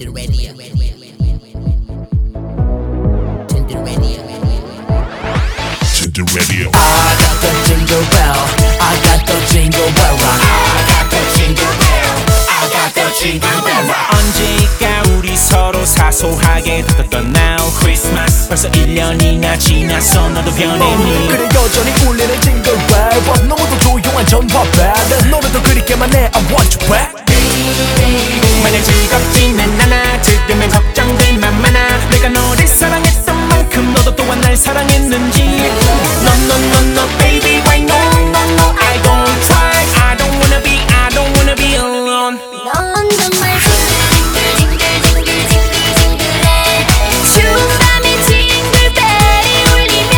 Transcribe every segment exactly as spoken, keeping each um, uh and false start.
the radio. Turn the radio. Turn the radio. I got the jingle bell. I got the jingle bell rock. I got the jingle bell. I got the jingle bell rock. 언제일까 우리 서로 사소하게 다퉜던 now Christmas 벌써 일 년이나 지났어 너도 변했니 그래 여전히 울리는 jingle bell rock. 너무도 조용한 전화벨 내 노래도 그립게만 해 I want you back. 마냥 즐겁지는 않아 들으면 걱정될 만 많아 내가 너를 사랑했던 만큼 너도 또한 날 사랑했는지 No no no no baby why no no no I don't try I don't wanna be I don't wanna be alone 넌 정말 징글징글징글징글징글해 추운 밤에 징글벨이 울리면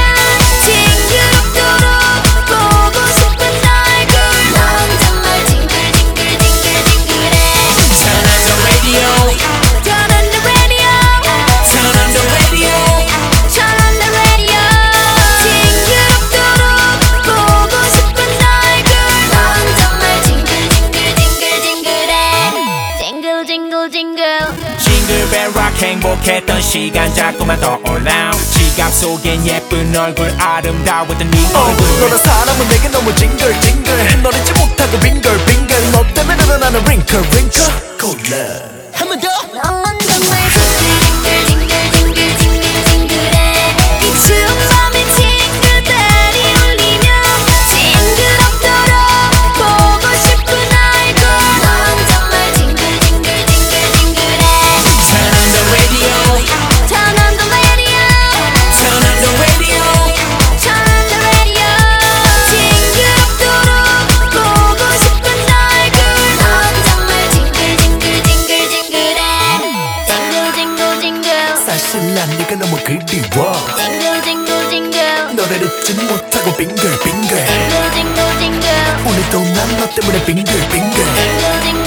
징그럽도록 보고 싶은 얼굴 넌 정말 징글징글징글징글해 Turn on the radio Turn on the radio Turn on the radio Turn on the radio 징그럽도록 보고 싶은 얼굴 넌 정말 징글징글징글징글해 징글 징글 징글 징글벨 락 행복했던 시간 자꾸만 떠올라 지갑 속엔 예쁜 얼굴 아름다웠던 네 어, 얼굴 너란 사람은 내게 너무 징글징글 널 잊지 못하고 빙글빙글 너 때문에 늘어나는 wrinkle wrinkle 콜라 한번 더. 넌 정말 징글징글징글징글징글징글해 이 추운 밤에 징글벨이 울리면 징그럽도록 보고 싶은 얼굴 넌 정말 징글징글징글징글해 Turn on the radio Turn on the radio Turn on the radio Turn on the radio 징그럽도록 보고 싶은 얼굴 넌 정말 징글징글징글징글해 징글징글징글 사실 난 네가 너무 그리워 징글징글징글 너를 잊지 못하고 빙글빙글 징글징글징글 오늘도 난 너 때문에 빙글빙글 징글징글